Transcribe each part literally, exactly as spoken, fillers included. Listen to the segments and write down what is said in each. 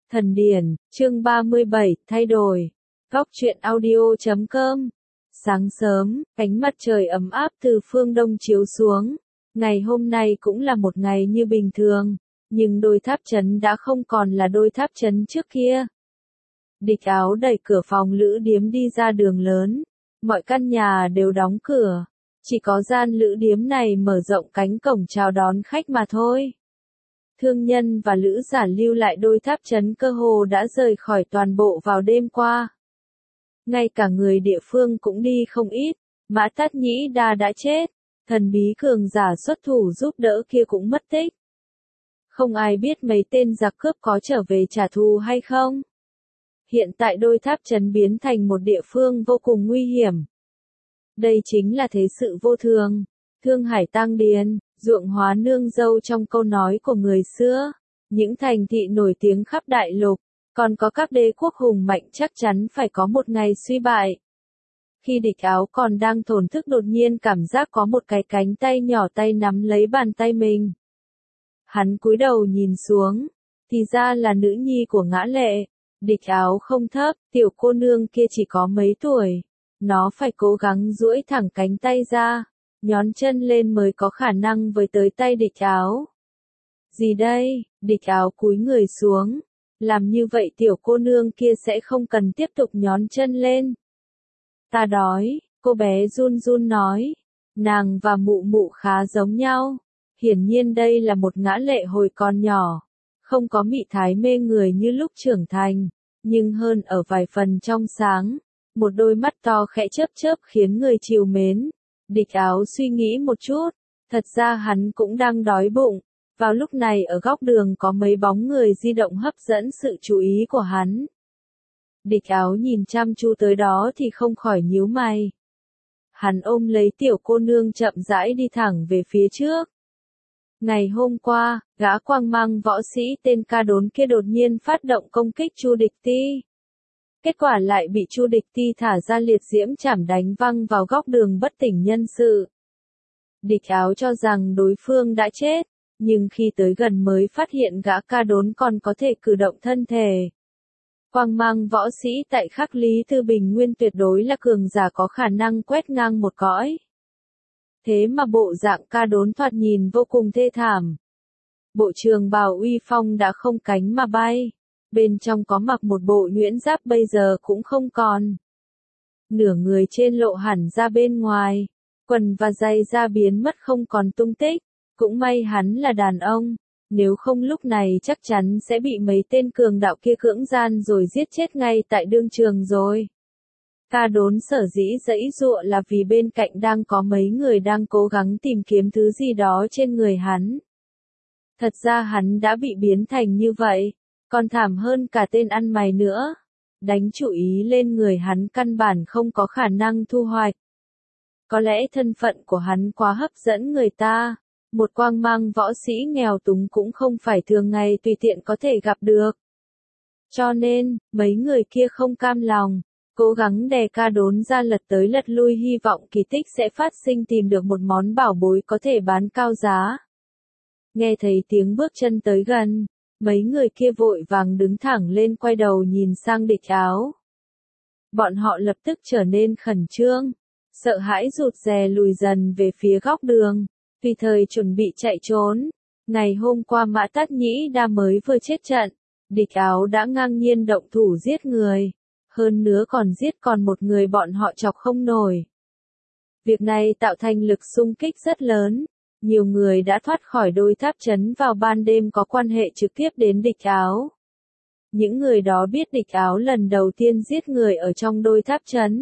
Thần điển, chương ba mươi bảy, thay đổi. Góc truyện audio chấm com. Sáng sớm, ánh mặt trời ấm áp từ phương đông chiếu xuống. Ngày hôm nay cũng là một ngày như bình thường, nhưng đôi tháp trấn đã không còn là đôi tháp trấn trước kia. Địch Áo đẩy cửa phòng lữ điếm đi ra đường lớn. Mọi căn nhà đều đóng cửa. Chỉ có gian lữ điếm này mở rộng cánh cổng chào đón khách mà thôi. Thương nhân và lữ giả lưu lại đôi tháp trấn cơ hồ đã rời khỏi toàn bộ vào đêm qua. Ngay cả người địa phương cũng đi không ít, Mã Tát Nhĩ Đa đã chết, thần bí cường giả xuất thủ giúp đỡ kia cũng mất tích. Không ai biết mấy tên giặc cướp có trở về trả thù hay không. Hiện tại đôi tháp trấn biến thành một địa phương vô cùng nguy hiểm. Đây chính là thế sự vô thường, thương hải tang điền, ruộng hóa nương dâu trong câu nói của người xưa. Những thành thị nổi tiếng khắp đại lục, còn có các đế quốc hùng mạnh chắc chắn phải có một ngày suy bại. Khi Địch Áo còn đang thổn thức đột nhiên cảm giác có một cái cánh tay nhỏ tay nắm lấy bàn tay mình. Hắn cúi đầu nhìn xuống, thì ra là nữ nhi của Ngã Lệ. Địch Áo không thấp, tiểu cô nương kia chỉ có mấy tuổi. Nó phải cố gắng duỗi thẳng cánh tay ra, nhón chân lên mới có khả năng với tới tay Địch Áo. Gì đây? Địch Áo cúi người xuống. Làm như vậy tiểu cô nương kia sẽ không cần tiếp tục nhón chân lên. Ta đói, cô bé run run nói. Nàng và mụ mụ khá giống nhau. Hiển nhiên đây là một Ngã Lệ hồi còn nhỏ. Không có mị thái mê người như lúc trưởng thành, nhưng hơn ở vài phần trong sáng. Một đôi mắt to khẽ chớp chớp khiến người trìu mến. Địch Áo suy nghĩ một chút, thật ra hắn cũng đang đói bụng. Vào lúc này ở góc đường có mấy bóng người di động hấp dẫn sự chú ý của hắn. Địch Áo nhìn chăm chú tới đó thì không khỏi nhíu mày. Hắn ôm lấy tiểu cô nương chậm rãi đi thẳng về phía trước. Ngày hôm qua, gã quang mang võ sĩ tên Ca Đốn kia đột nhiên phát động công kích Chu Địch Ti. Kết quả lại bị Chu Địch Ti thả ra liệt diễm chảm đánh văng vào góc đường bất tỉnh nhân sự. Địch Áo cho rằng đối phương đã chết, nhưng khi tới gần mới phát hiện gã Ca Đốn còn có thể cử động thân thể. Quang mang võ sĩ tại Khắc Lý Thư Bình Nguyên tuyệt đối là cường giả có khả năng quét ngang một cõi. Thế mà bộ dạng Ca Đốn thoạt nhìn vô cùng thê thảm. Bộ trường bào uy phong đã không cánh mà bay. Bên trong có mặc một bộ nhuyễn giáp bây giờ cũng không còn. Nửa người trên lộ hẳn ra bên ngoài. Quần và giày da biến mất không còn tung tích. Cũng may hắn là đàn ông. Nếu không lúc này chắc chắn sẽ bị mấy tên cường đạo kia cưỡng gian rồi giết chết ngay tại đương trường rồi. Ca Đốn sở dĩ giãy giụa là vì bên cạnh đang có mấy người đang cố gắng tìm kiếm thứ gì đó trên người hắn. Thật ra hắn đã bị biến thành như vậy. Còn thảm hơn cả tên ăn mày nữa. Đánh chủ ý lên người hắn căn bản không có khả năng thu hoạch. Có lẽ thân phận của hắn quá hấp dẫn người ta. Một quang mang võ sĩ nghèo túng cũng không phải thường ngày tùy tiện có thể gặp được. Cho nên, mấy người kia không cam lòng. Cố gắng đè Ca Đốn ra lật tới lật lui hy vọng kỳ tích sẽ phát sinh tìm được một món bảo bối có thể bán cao giá. Nghe thấy tiếng bước chân tới gần. Mấy người kia vội vàng đứng thẳng lên quay đầu nhìn sang Địch Áo. Bọn họ lập tức trở nên khẩn trương, sợ hãi rụt rè lùi dần về phía góc đường, tùy thời chuẩn bị chạy trốn. Ngày hôm qua Mã Tát Nhĩ Đa mới vừa chết trận, Địch Áo đã ngang nhiên động thủ giết người, hơn nữa còn giết còn một người bọn họ chọc không nổi. Việc này tạo thành lực xung kích rất lớn. Nhiều người đã thoát khỏi đôi tháp trấn vào ban đêm có quan hệ trực tiếp đến Địch Áo. Những người đó biết Địch Áo lần đầu tiên giết người ở trong đôi tháp trấn.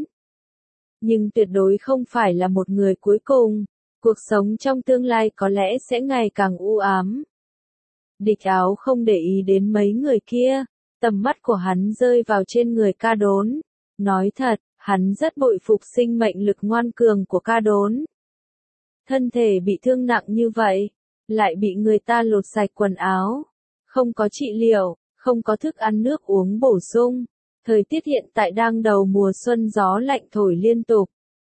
Nhưng tuyệt đối không phải là một người cuối cùng. Cuộc sống trong tương lai có lẽ sẽ ngày càng u ám. Địch Áo không để ý đến mấy người kia. Tầm mắt của hắn rơi vào trên người Ca Đốn. Nói thật, hắn rất bội phục sinh mệnh lực ngoan cường của Ca Đốn. Thân thể bị thương nặng như vậy, lại bị người ta lột sạch quần áo, không có trị liệu, không có thức ăn nước uống bổ sung. Thời tiết hiện tại đang đầu mùa xuân gió lạnh thổi liên tục.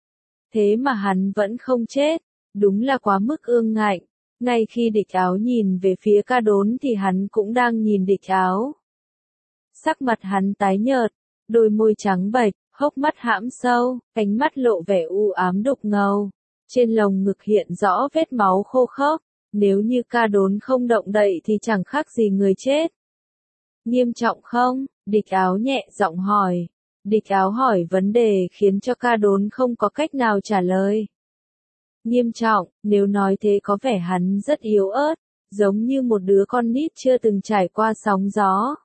Thế mà hắn vẫn không chết, đúng là quá mức ương ngạnh. Ngay khi Địch Áo nhìn về phía Ca Đốn thì hắn cũng đang nhìn Địch Áo. Sắc mặt hắn tái nhợt, đôi môi trắng bệch, hốc mắt hãm sâu, ánh mắt lộ vẻ u ám đục ngầu. Trên lồng ngực hiện rõ vết máu khô khốc, nếu như Ca Đốn không động đậy thì chẳng khác gì người chết. Nghiêm trọng không? Địch Áo nhẹ giọng hỏi. Địch Áo hỏi vấn đề khiến cho Ca Đốn không có cách nào trả lời. Nghiêm trọng, nếu nói thế có vẻ hắn rất yếu ớt, giống như một đứa con nít chưa từng trải qua sóng gió.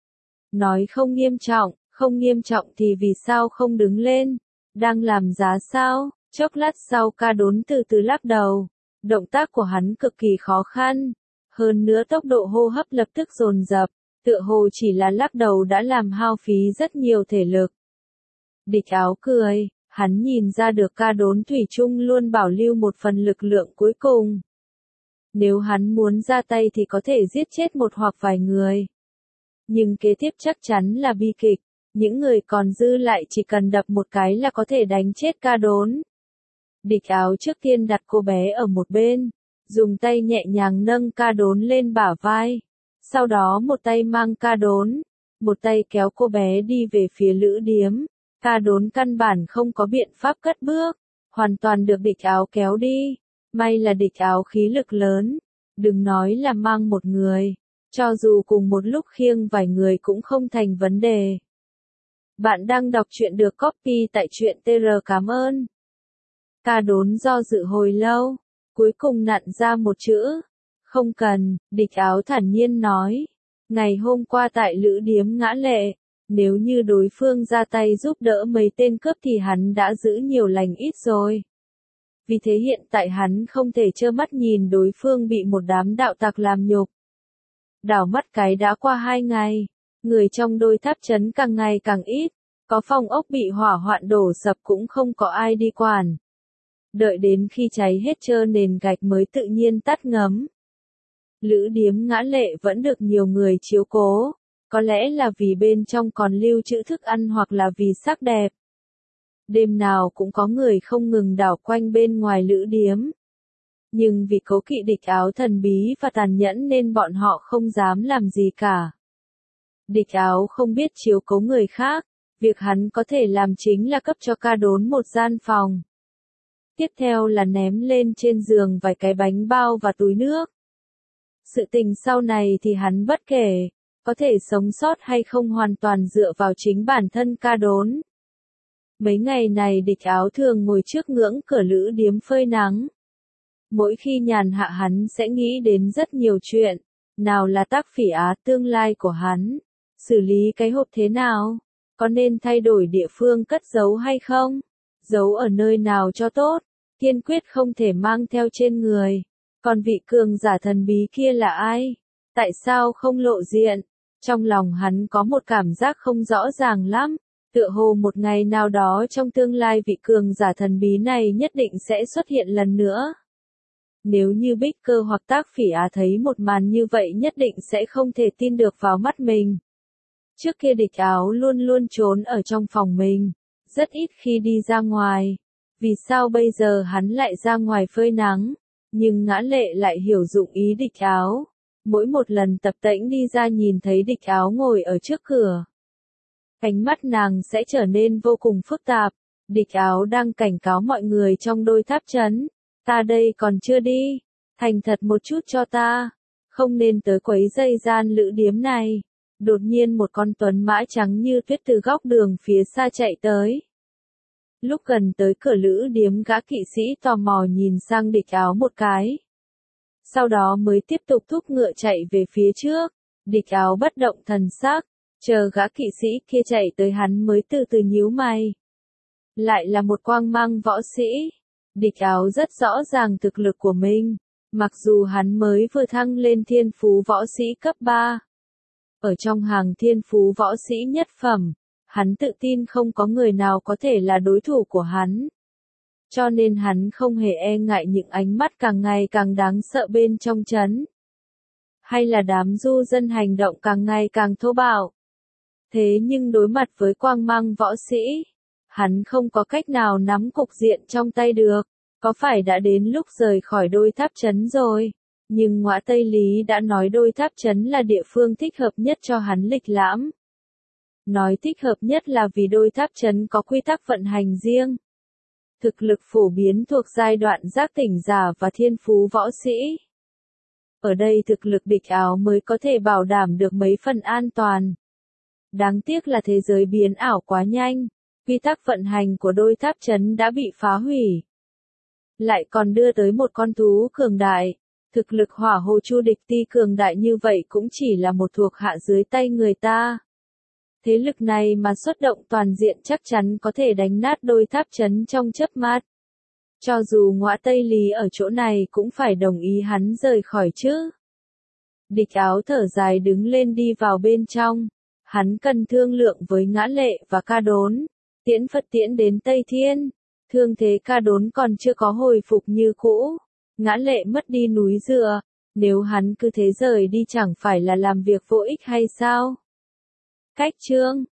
Nói không nghiêm trọng, không nghiêm trọng thì vì sao không đứng lên? Đang làm giá sao? Chốc lát sau Ca Đốn từ từ lắc đầu. Động tác của hắn cực kỳ khó khăn. Hơn nữa tốc độ hô hấp lập tức dồn dập. Tựa hồ chỉ là lắc đầu đã làm hao phí rất nhiều thể lực. Địch Áo cười. Hắn nhìn ra được Ca Đốn thủy chung luôn bảo lưu một phần lực lượng cuối cùng. Nếu hắn muốn ra tay thì có thể giết chết một hoặc vài người. Nhưng kế tiếp chắc chắn là bi kịch. Những người còn dư lại chỉ cần đập một cái là có thể đánh chết Ca Đốn. Địch Áo trước tiên đặt cô bé ở một bên, dùng tay nhẹ nhàng nâng Ca Đốn lên bả vai. Sau đó một tay mang Ca Đốn, một tay kéo cô bé đi về phía lữ điếm. Ca Đốn căn bản không có biện pháp cất bước, hoàn toàn được Địch Áo kéo đi. May là Địch Áo khí lực lớn, đừng nói là mang một người, cho dù cùng một lúc khiêng vài người cũng không thành vấn đề. Bạn đang đọc truyện được copy tại truyện tê rờ cảm ơn. Ca Đốn do dự hồi lâu, cuối cùng nặn ra một chữ. Không cần, Địch Áo thản nhiên nói. Ngày hôm qua tại lữ điếm Ngã Lệ, nếu như đối phương ra tay giúp đỡ mấy tên cướp thì hắn đã giữ nhiều lành ít rồi. Vì thế hiện tại hắn không thể trơ mắt nhìn đối phương bị một đám đạo tặc làm nhục. Đảo mắt cái đã qua hai ngày, người trong đôi tháp trấn càng ngày càng ít, có phòng ốc bị hỏa hoạn đổ sập cũng không có ai đi quản. Đợi đến khi cháy hết trơn nền gạch mới tự nhiên tắt ngấm. Lữ điếm Ngã Lệ vẫn được nhiều người chiếu cố, có lẽ là vì bên trong còn lưu trữ thức ăn hoặc là vì sắc đẹp. Đêm nào cũng có người không ngừng đảo quanh bên ngoài lữ điếm. Nhưng vì cố kỵ Địch Áo thần bí và tàn nhẫn nên bọn họ không dám làm gì cả. Địch Áo không biết chiếu cố người khác, việc hắn có thể làm chính là cấp cho Ca Đốn một gian phòng. Tiếp theo là ném lên trên giường vài cái bánh bao và túi nước. Sự tình sau này thì hắn bất kể, có thể sống sót hay không hoàn toàn dựa vào chính bản thân Ca Đốn. Mấy ngày này Địch Áo thường ngồi trước ngưỡng cửa lữ điếm phơi nắng. Mỗi khi nhàn hạ hắn sẽ nghĩ đến rất nhiều chuyện, nào là Tác Phỉ Á tương lai của hắn, xử lý cái hộp thế nào, có nên thay đổi địa phương cất giấu hay không, giấu ở nơi nào cho tốt, kiên quyết không thể mang theo trên người. Còn vị cường giả thần bí kia là ai? Tại sao không lộ diện? Trong lòng hắn có một cảm giác không rõ ràng lắm, tựa hồ một ngày nào đó trong tương lai vị cường giả thần bí này nhất định sẽ xuất hiện lần nữa. Nếu như Bích Cơ hoặc Tác Phỉ Á thấy một màn như vậy nhất định sẽ không thể tin được vào mắt mình. Trước kia Địch Áo luôn luôn trốn ở trong phòng mình, rất ít khi đi ra ngoài. Vì sao bây giờ hắn lại ra ngoài phơi nắng? Nhưng Ngã Lệ lại hiểu dụng ý Địch Áo. Mỗi một lần tập tễnh đi ra nhìn thấy Địch Áo ngồi ở trước cửa, ánh mắt nàng sẽ trở nên vô cùng phức tạp. Địch Áo đang cảnh cáo mọi người trong đôi tháp trấn. Ta đây còn chưa đi. Thành thật một chút cho ta. Không nên tới quấy rầy gian lữ điếm này. Đột nhiên một con tuấn mã trắng như tuyết từ góc đường phía xa chạy tới. Lúc gần tới cửa lữ điếm gã kỵ sĩ tò mò nhìn sang Địch Áo một cái. Sau đó mới tiếp tục thúc ngựa chạy về phía trước. Địch Áo bất động thần sắc, chờ gã kỵ sĩ kia chạy tới hắn mới từ từ nhíu mày. Lại là một quang mang võ sĩ. Địch Áo rất rõ ràng thực lực của mình, mặc dù hắn mới vừa thăng lên thiên phú võ sĩ cấp ba. Ở trong hàng thiên phú võ sĩ nhất phẩm, hắn tự tin không có người nào có thể là đối thủ của hắn. Cho nên hắn không hề e ngại những ánh mắt càng ngày càng đáng sợ bên trong trấn. Hay là đám du dân hành động càng ngày càng thô bạo. Thế nhưng đối mặt với quang mang võ sĩ, hắn không có cách nào nắm cục diện trong tay được. Có phải đã đến lúc rời khỏi đôi tháp trấn rồi? Nhưng Ngõa Tây Lý đã nói đôi tháp trấn là địa phương thích hợp nhất cho hắn lịch lãm. Nói thích hợp nhất là vì đôi tháp chấn có quy tắc vận hành riêng. Thực lực phổ biến thuộc giai đoạn giác tỉnh giả và thiên phú võ sĩ. Ở đây thực lực địch áo mới có thể bảo đảm được mấy phần an toàn. Đáng tiếc là thế giới biến ảo quá nhanh, quy tắc vận hành của đôi tháp chấn đã bị phá hủy. Lại còn đưa tới một con thú cường đại, thực lực hỏa hồ chu địch ti cường đại như vậy cũng chỉ là một thuộc hạ dưới tay người ta. Thế lực này mà xuất động toàn diện chắc chắn có thể đánh nát đôi tháp chấn trong chớp mắt. Cho dù Ngõa Tây Lý ở chỗ này cũng phải đồng ý hắn rời khỏi chứ. Địch áo thở dài đứng lên đi vào bên trong. Hắn cần thương lượng với Ngã Lệ và Ca Đốn. Tiễn Phật tiễn đến Tây Thiên. Thương thế Ca Đốn còn chưa có hồi phục như cũ. Ngã Lệ mất đi núi dựa. Nếu hắn cứ thế rời đi chẳng phải là làm việc vô ích hay sao? Cách chương